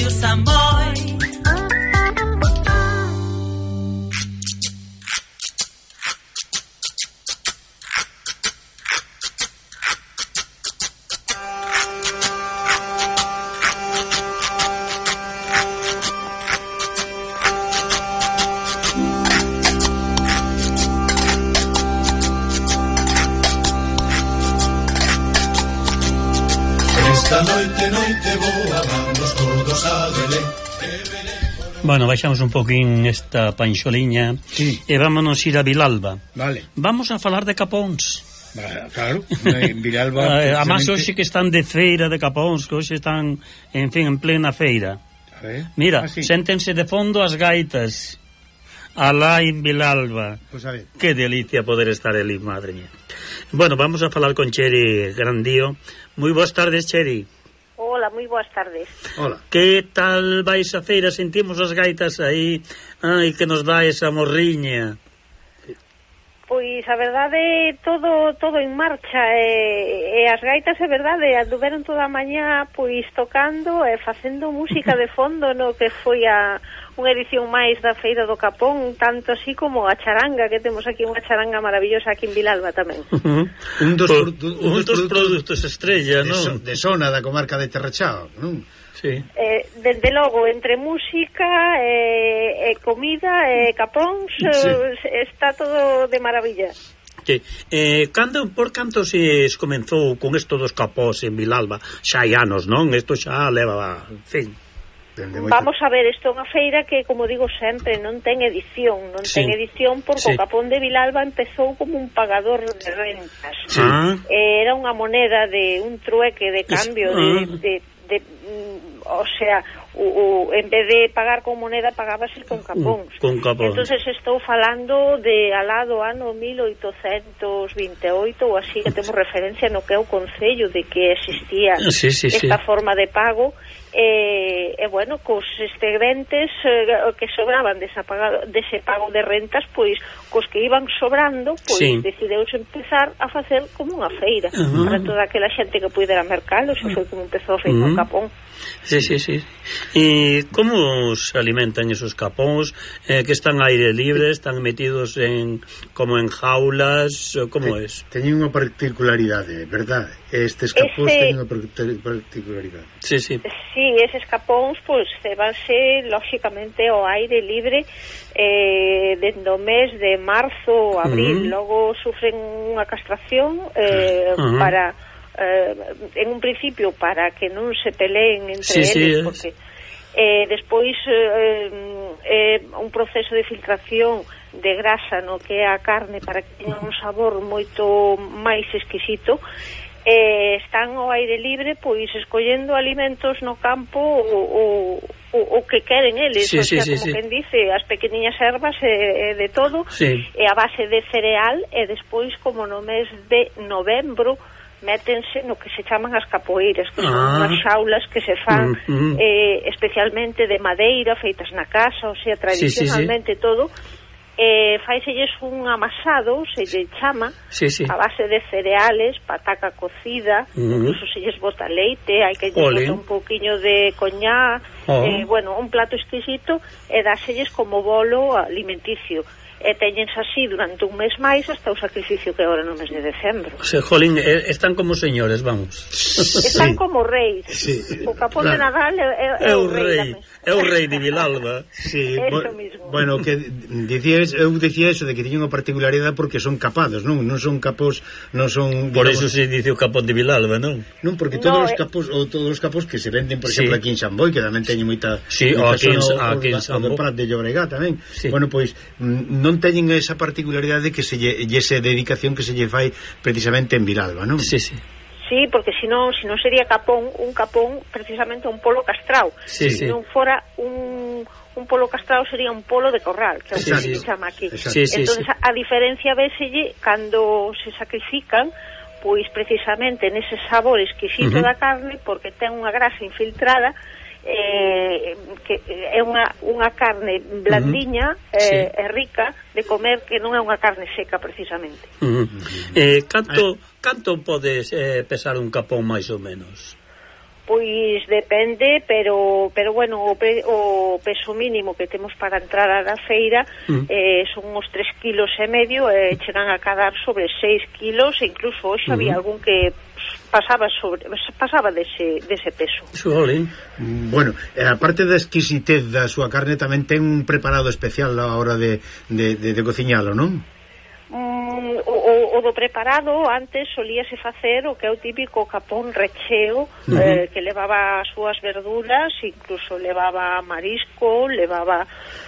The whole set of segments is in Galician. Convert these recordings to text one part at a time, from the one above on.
Radio Samboy. Noite boa, vamos todos a Belén. Bueno, baixamos un poquín esta panxoliña, sí. E vámonos ir a Vilalba. Vale. Vamos a falar de capóns. Claro, en Vilalba además hoxe que están de feira de capóns, que hoxe están, en fin, en plena feira. Mira, séntense de fondo as gaitas alá en Vilalba. Pues a ver. Que delicia poder estar ali, madre mía. Bueno, vamos a falar con Cheri Grandío. Moi boas tardes, Cheri. Hola, moi boas tardes. Hola. Que tal vais a feira? Sentimos as gaitas aí, ai, que nos dá esa morriña. Pois a verdade, todo en marcha, e as gaitas, é verdade, anduveron toda a mañá pois tocando e facendo música de fondo no que foi unha edición máis da Feira do Capón, tanto así como a charanga, que temos aquí unha charanga maravillosa aquí en Vilalba tamén. Un dos produtos estrella, non? De zona da comarca de Terrachao, non? Sí. Desde logo, entre música e comida e capóns, sí. Está todo de maravilla. Sí. Por canto se comenzou con isto dos capós en Vilalba? Xa hai anos, non? Isto xa leva, en fin. Vamos a ver, isto é unha feira que, como digo sempre, non ten edición. Non ten edición porque o Capón de Vilalba empezou como un pagador de rentas. Sí. Era unha moneda de un trueque de cambio o sea, en vez de pagar con moneda pagábase con capóns. Entonces estou falando de alá do ano 1828 ou así, que temos referencia no que é o concello de que existía esta forma de pago. E bueno, cos excedentes que sobraban dese pago de rentas, pois cos que iban sobrando, pois decideuse empezar a facer como unha feira para toda aquela xente que pudera mercalo. Xa foi como empezou a feira o Capón. Sí. E como se alimentan esos capóns? Que están a aire libre, están metidos como en jaulas, como es? Teñen unha particularidade, verdade? Estes capóns teñen unha particularidade. Sí, eses capóns pois cebanse lógicamente ao aire libre dende o mes de marzo, abril. Logo sufren unha castración para en un principio para que non se peleen entre eles, porque despois un proceso de filtración de grasa no que é a carne para que tenga un sabor moito máis exquisito. Están ao aire libre pois escollendo alimentos no campo o que queren eles, como quen dice, as pequeniñas ervas de todo, e a base de cereal, e despois como no mes de novembro métense no que se chaman as capoeiras, que son unhas xaulas que se fan especialmente de madeira, feitas na casa, o sea, tradicionalmente todo. Faiselles un amasado, se lle chama, a base de cereales, pataca cocida, incluso se lles bota leite, hai que lle bota un pouquiño de coñá, bueno, un plato exquisito, e dáselles como bolo alimenticio. E teñense así durante un mes máis hasta o sacrificio que é agora no mes de decembro. O sea, jolín, están como señores, vamos. Están como reis. O Capón de Nadal é o rei. É o rei de Vilalba. Eso mismo. Bueno, que eu dicía eso de que tiñen unha particularidade porque son capados, non son capós, non son... Por eso se dice o Capón de Vilalba, non? Non, porque todos os capós que se venden, por exemplo, aquí en Samboy, que tamén teñen moita... o aquí en Samboy. O Prat de Llobregat tamén. Bueno, pois, non teñen esa particularidade que se esa dedicación que se lle fai precisamente en Vilalba, non? Sí, porque se non sería un capón precisamente un polo castrao. Se non fora un polo castrao sería un polo de corral, que é o que se chama aquí. Entonces a diferencia véselle cando se sacrifican, pois precisamente nese sabor exquisito da carne, porque ten unha grasa infiltrada, que é unha carne blandiña e rica de comer, que non é unha carne seca precisamente. Canto pode pesar un capón máis ou menos? Pois depende, pero bueno, o peso mínimo que temos para entrar a la feira son uns 3,5 kilos e chegan a cadar sobre 6 kilos, e incluso hoxe había algún que pasaba dese peso. Bueno, aparte da exquisitez da súa carne, tamén ten un preparado especial a hora de cociñalo, non? O do preparado antes solíase facer o que é o típico capón recheo, que levaba as súas verduras, incluso levaba marisco, levaba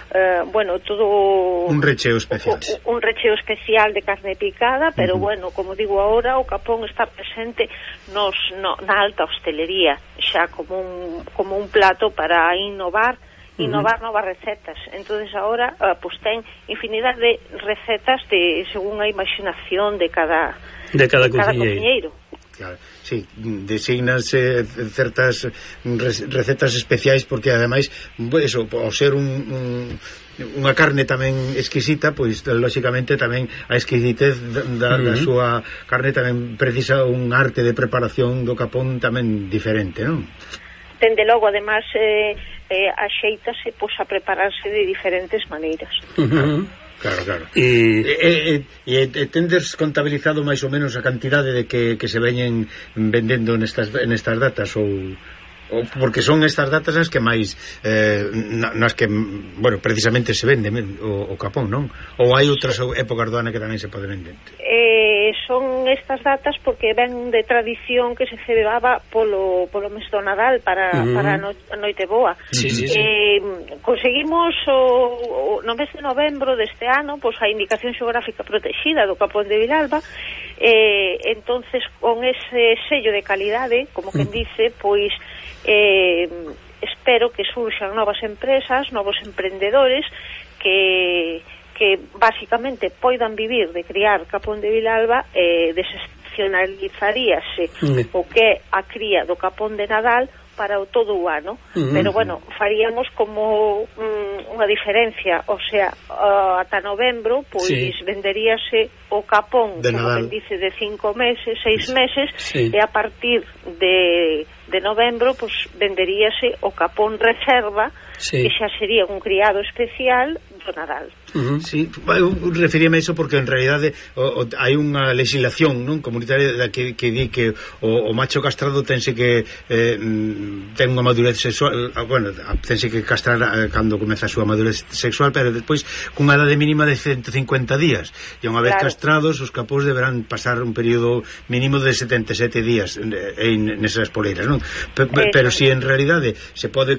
todo un recheo especial. Un recheo especial de carne picada, pero bueno, como digo agora, o capón está presente na alta hostelería, xa como un plato para innovar novas recetas. Entonces ahora pues ten infinidad de recetas según a imaginación de cada cociñeiro. Claro, sí, designanse certas recetas especiais, porque ademais eso, ao ser unha carne tamén exquisita, pois lóxicamente tamén a exquisitez da súa carne tamén precisa un arte de preparación do capón tamén diferente, non? Dende logo, además, axeitase a prepararse de diferentes maneiras. Claro. E tendes contabilizado máis ou menos a cantidade de que se veñen vendendo nestas datas, ou porque son estas datas as que máis nas que, bueno, precisamente se vende o capón, non? Ou hai outras épocas do ano que tamén se pode vender? Son estas datas porque ven de tradición que se celebraba polo mes do Nadal para a noite boa. Sí. Conseguimos no mes de novembro deste ano a indicación xeográfica protegida do Capón de Vilalba, entonces con ese sello de calidade, como quen dice, pois espero que surxan novas empresas, novos emprendedores que basicamente poidan vivir de criar capón de Vilalba, desestacionalizaríase o que é a cría do capón de Nadal para todo o ano, pero bueno, faríamos como unha diferencia, o sea, ata novembro pois venderíase o capón, como ben dice, de 5 meses, 6 meses, e a partir de novembro pois venderíase o capón reserva, que xa sería un criado especial do Nadal. Sí, eu referíame a iso porque en realidade hai unha legislación, non, comunitaria que di que o macho castrado tense que ten unha madurez sexual, bueno, tense que castrar cando comeza a súa madurez sexual, pero despois cunha edade mínima de 150 días, e unha vez castrados os capós deberán pasar un período mínimo de 77 días nesas poleiras, non? Pero si en realidade se pode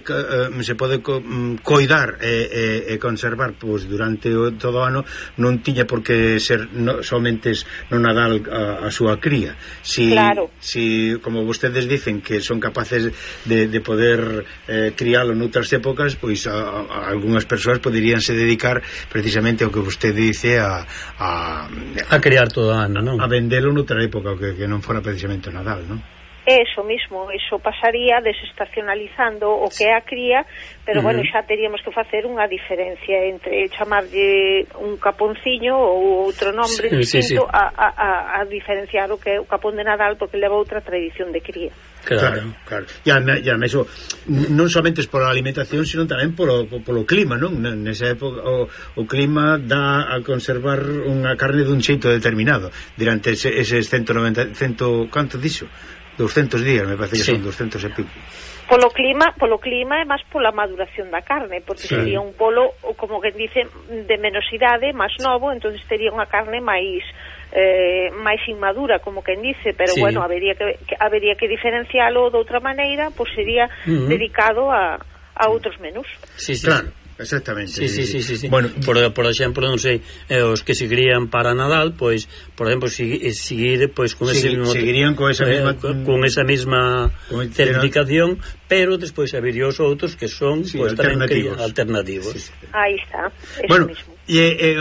coidar e conservar pois durante todo o ano, non tiña por que ser somente no Nadal a súa cría. Si, como vostedes dicen que son capaces de poder crialo noutras épocas, pois algunhas persoas poderíanse dedicar precisamente ao que vostede dice a criar todo o ano, non? A vendelo noutra época que non fora precisamente o Nadal, non? Eso mismo, eso pasaría desestacionalizando o que é a cría, pero bueno, xa teríamos que facer unha diferencia entre chamarlle un caponciño ou outro nombre distinto a diferenciar o que é o capón de Nadal, porque leva outra tradición de cría. Claro. E eso non somente pola alimentación, sino tamén polo clima, non? Nesa época o clima dá a conservar unha carne dun xeito determinado durante eses 190, canto dixo? 200 días, me parece que son 200 e pico. Polo clima é máis pola maduración da carne, porque sería un polo, como que dice, de menos idade, máis novo, entonces tería unha carne máis inmadura, como quen dice, pero bueno, habería que diferencialo de outra maneira, pois sería dedicado a outros menús. Claro. Exactamente. Sí. Bueno, por exemplo, non sei, os que se crían para Nadal, pois, por exemplo, seguir pois con seguirían con esa mesma certificación, pero despois habería os outros que son pois tamén alternativos. Aí está. Bueno, de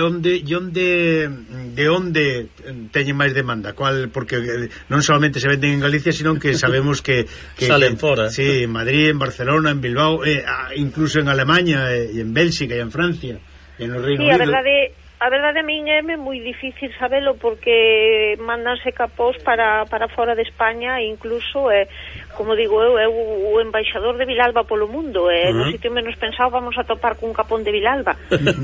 onde teñen máis demanda? Porque non solamente se venden en Galicia, sino que sabemos que salen fora. Sí, en Madrid, en Barcelona, en Bilbao, incluso en Alemania, e en Bélxica, e en Francia, e no Reino Unido. A A verdade a min é moi difícil sabelo porque mandanse capós para fora de España, incluso como digo eu, é o embaixador de Vilalba polo mundo, no sitio menos pensado vamos a topar cun capón de Vilalba.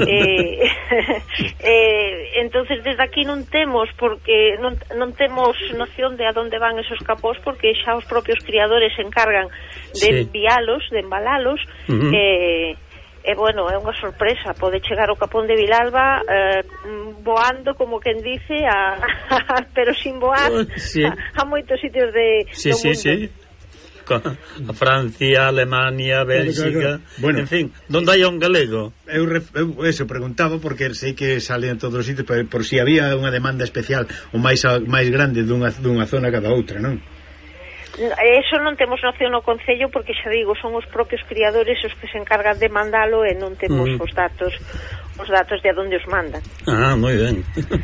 Entonces desde aquí non temos, porque non temos noción de a donde van esos capós, porque xa os propios criadores se encargan de envialos, de embalalos, bueno, é unha sorpresa, pode chegar o capón de Vilalba voando, como quen dice, pero sin voar, a moitos sitios do mundo. A Francia, Alemania, Bélgica, bueno, en fin, donde hai un galego. Eu eso preguntaba porque sei que sale en todos os sitios, por si había unha demanda especial ou máis grande dunha zona cada outra, non? Eso non temos noción no Concello, porque xa digo, son os propios criadores os que se encargan de mandalo e non temos os datos de a donde os mandan. Moi ben.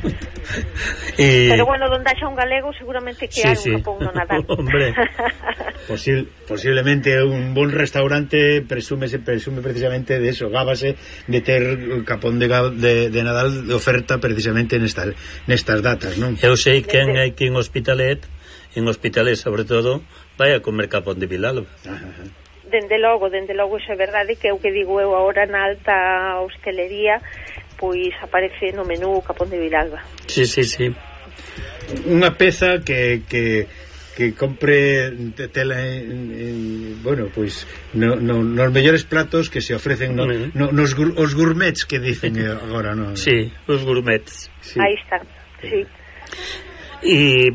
Pero bueno, donde haxa un galego seguramente que hai un capón no Nadal. Hombre, posiblemente un bon restaurante presume precisamente de eso, gábase de ter un capón de Nadal de oferta precisamente nestas datas, non? Eu sei que aquí en Hospitalet sobre todo, vai a comer capón de Vilalba. Dende logo, iso é verdade, que é o que digo eu agora na alta hostelería, pois aparece no menú capón de Vilalba. Sí. Unha peza que compre tela bueno, pois nos mellores platos que se ofrecen os gourmets que dicen agora, non? Sí, os gourmets. Sí. Aí está, sí. E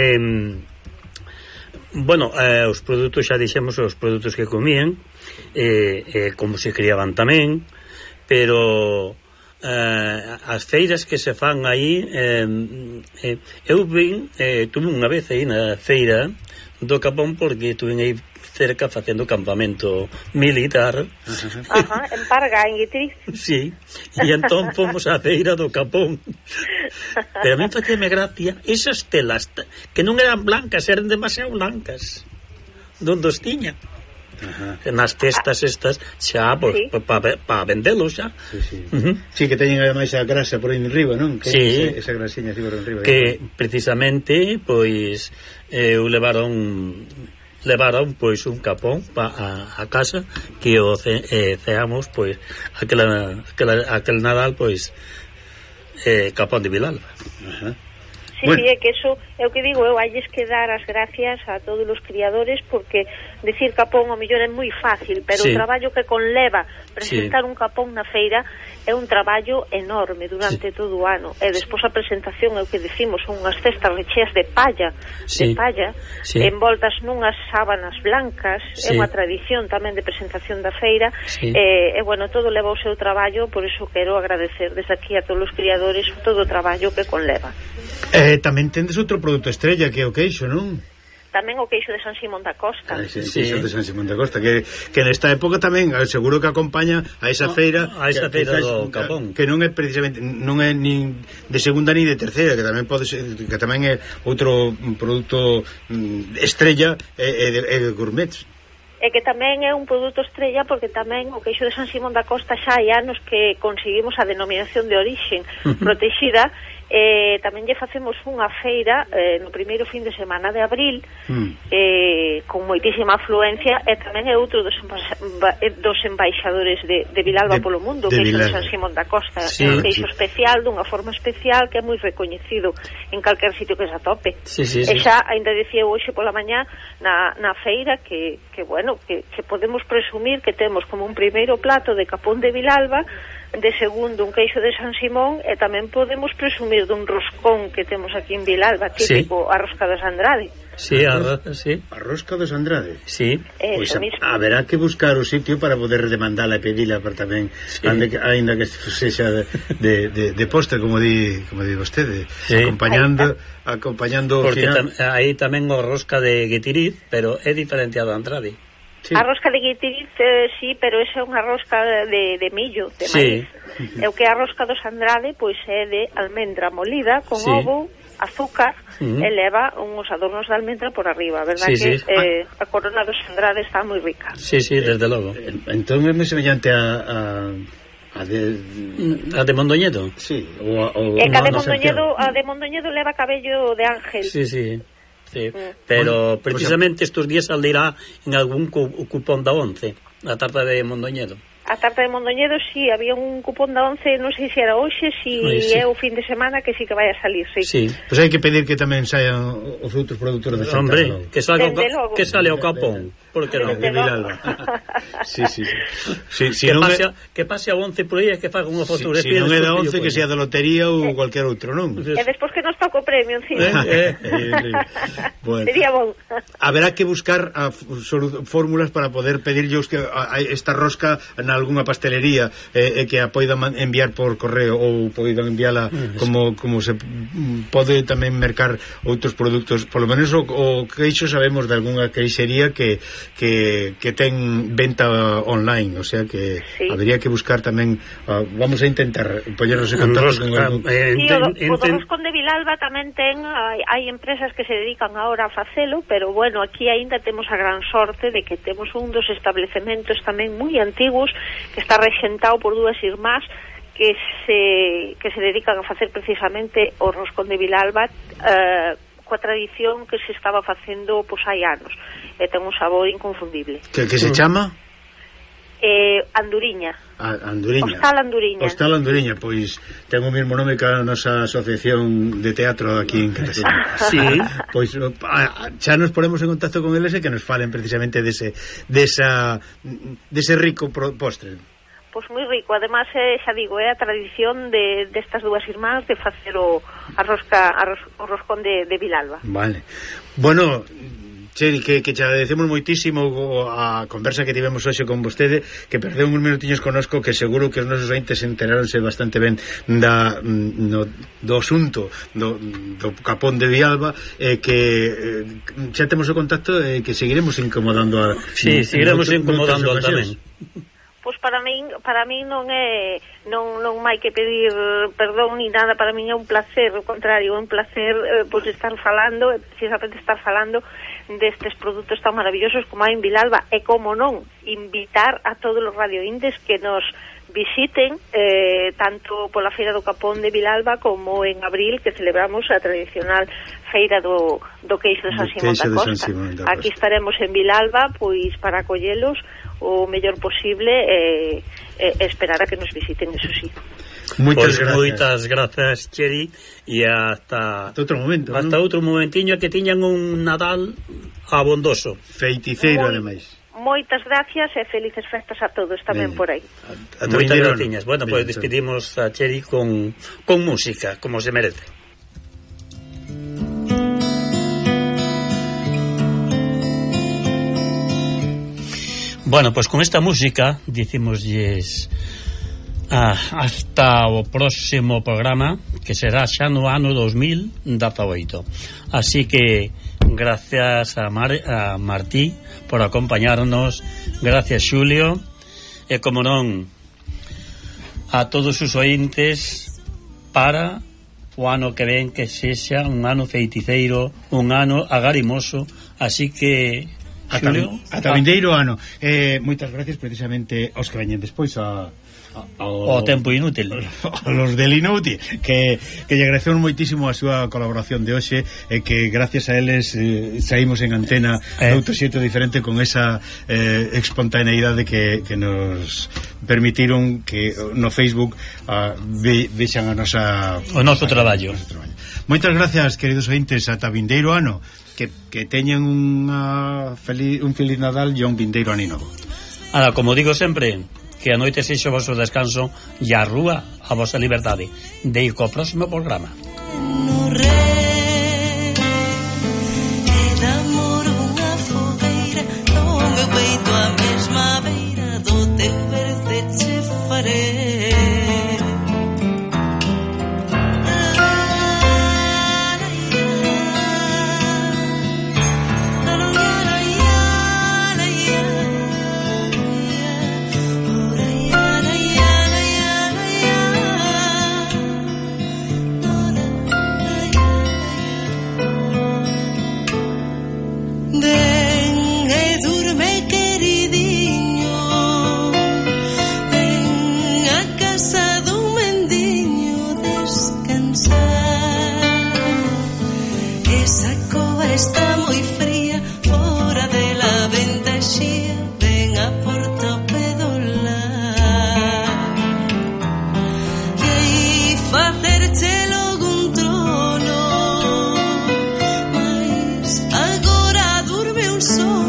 bueno, os produtos xa dixemos, os produtos que comían, como se criaban tamén, pero as feiras que se fan aí, eu tuve unha vez aí na feira do Capón, porque tuve aí cerca facendo campamento militar. En Parga, en Guitriz. Sí, e entón fomos á feira do Capón. Pero a mí faceme gracia esas telas que non eran blancas, eran demasiado blancas, donde os tiña. Nas cestas estas xa, para vendelos xa. Sí, que teñen ademais a grasa por aí en riba, non? Esa grasiña así por en riba. Que precisamente, pois, levaron pois un capón a casa que o ceamos pois aquel Nadal, pois capón de Vilalba. Sí, é que eso é o que digo eu, halles que dar as gracias a todos os criadores, porque decir capón ao mellor é moi fácil, pero o traballo que conleva presentar un capón na feira é un traballo enorme durante todo o ano, e despois a presentación é o que decimos, son unhas cestas recheas de palla, envoltas nunhas sábanas blancas, é unha tradición tamén de presentación da feira, e bueno, todo leva o seu traballo, por iso quero agradecer desde aquí a todos os criadores todo o traballo que conleva. Tamén tendes outro produto estrella que é o queixo, non? Tamén o queixo de San Simón da Costa. O queixo de San Simón da Costa, que nesta época tamén seguro que acompaña a esa feira, do Capón, que non é precisamente, non é nin de segunda ni de terceira, que tamén pode ser, que tamén é outro produto estrella e de gourmets. E que tamén é un produto estrella porque tamén o queixo de San Simón da Costa xa hai anos que conseguimos a denominación de orixen protexida. Tamén lle facemos unha feira no primeiro fin de semana de abril con moitísima afluencia, e tamén é outro dos embaixadores de Vilalba polo mundo, que é de San Simón da Costa, un queixo especial, dunha forma especial, que é moi recoñecido en calquer sitio que se atope. E xa, ainda dicía hoxe pola mañá na feira que bueno, que podemos presumir que temos como un primeiro plato de capón de Vilalba, de segundo un queixo de San Simón, e tamén podemos presumir dun roscón que temos aquí en Vilalba, típico, a rosca dos Andrade. A rosca dos Andrade. Sí. Pois haberá que buscar o sitio para poder demandala e pedila para tamén, ainda que sexa de postre, como di vostede, acompañando porque aí tamén o rosca de Guitiriz, pero é diferente a do Andrade. A rosca de Guitiriz, sí, pero esa é unha rosca de millo, de maíz. E o que é a rosca dos Andrade, pois é de almendra molida con ovo, azúcar, e leva uns adornos de almendra por arriba, verdad que a corona dos Andrade está moi rica. Sí, desde logo. Entón é moi semellante a A de Mondoñedo? Sí, É que a de Mondoñedo leva cabello de ángel. Sí. Pero precisamente estos días saldrá en algún cupón da 11 a tarta de Mondoñedo. A tarta de Mondoñedo, sí, había un cupón da 11, non sei se era hoxe, si é o fin de semana, que sí que vai a salir, sí. Pois hai que pedir que tamén saian os outros produtores de xente. Hombre, que sale o capón, por que non? De Vilalba. Sí. Que pase a 11 por aí e que faga unha fotografía. Si non é da 11, que sea da lotería ou cualquier outro, non? E despois que nos toca o premio, encima. Bueno. Sería bon. Haberá que buscar fórmulas para poder pedirllos que esta rosca na algunha pastelería que a poidan enviar por correo ou poidan enviala como se pode tamén mercar outros produtos. Por lo menos o queixo sabemos de algunha queixería que ten venta online, o sea que habría que buscar tamén, vamos a intentar poñernos en contacto con algún... O do Roscón de Vilalba tamén ten, hai empresas que se dedican ahora a facelo, pero bueno, aquí aínda temos a gran sorte de que temos un dos establecementos tamén moi antigos que está rexentado por dúas irmás que se dedican a facer precisamente o Roscón de Vilalba coa tradición que se estaba facendo hai anos, e ten un sabor inconfundible. Que se chama? Anduriña. Anduriña. Hostal Anduriña, pois ten o mesmo nome que a nosa asociación de teatro aquí en Cataluña. Sí. Pois xa nos ponemos en contacto con eles e que nos falen precisamente dese rico postre. Pois moi rico, además xa digo, é a tradición destas dúas irmás de facer o roscón de Vilalba. Vale. Bueno, Cheri, que te agradecemos moitísimo a conversa que tivemos hoxe con vostede, que perdeu uns minutiños conosco, que seguro que os nosos ointes enteráronse bastante ben do asunto do capón de Vilalba, que xa temos o contacto e que seguiremos incomodando a... Sí, seguiremos incomodando tamén. Pois para min non hai que pedir perdón ni nada, para min é un placer, ao contrario, é un placer estar falando, precisamente estar falando destes produtos tan maravillosos como hai en Vilalba, e como non, invitar a todos os radiointes que nos visiten tanto pola Feira do Capón de Vilalba como en abril, que celebramos a tradicional Feira do Queixo de San Simón da Costa. Aquí estaremos en Vilalba pois para acollelos o mellor posible e esperar a que nos visiten, eso sí. Moitas grazas, Cheri, e hasta outro momento, hasta outro momentiño, que tiñan un Nadal abondoso, feiticeiro, ademais. Moitas gracias e felices festas a todos tamén por aí. Moitas graciñas. Bueno, pois despedimos a Cheri con música, como se merece. Bueno, pois con esta música dicimosles hasta o próximo programa, que será xa no ano 2018. Así que gracias a Martí por acompañarnos, gracias Xulio, e como non a todos os ointes, para o ano que ven que sexa un ano feiticeiro, un ano agarimoso. Así que Xulio, ata vindeiro ano. Moitas gracias precisamente aos que veñen despois ao tempo inútil, los del inútil, que lle agradecemos moitísimo a súa colaboración de hoxe, e que gracias a eles saímos en antena outro xeito diferente, con esa espontaneidade que nos permitiron que no Facebook vexan o noso traballo. Moitas gracias, queridos ointes, ata vindeiro ano, que teñan un feliz Nadal e un vindeiro ano novo. Ahora, como digo sempre, que a noite sexa o vosso descanso e a rúa a vosa liberdade. Deico ao próximo programa. sol.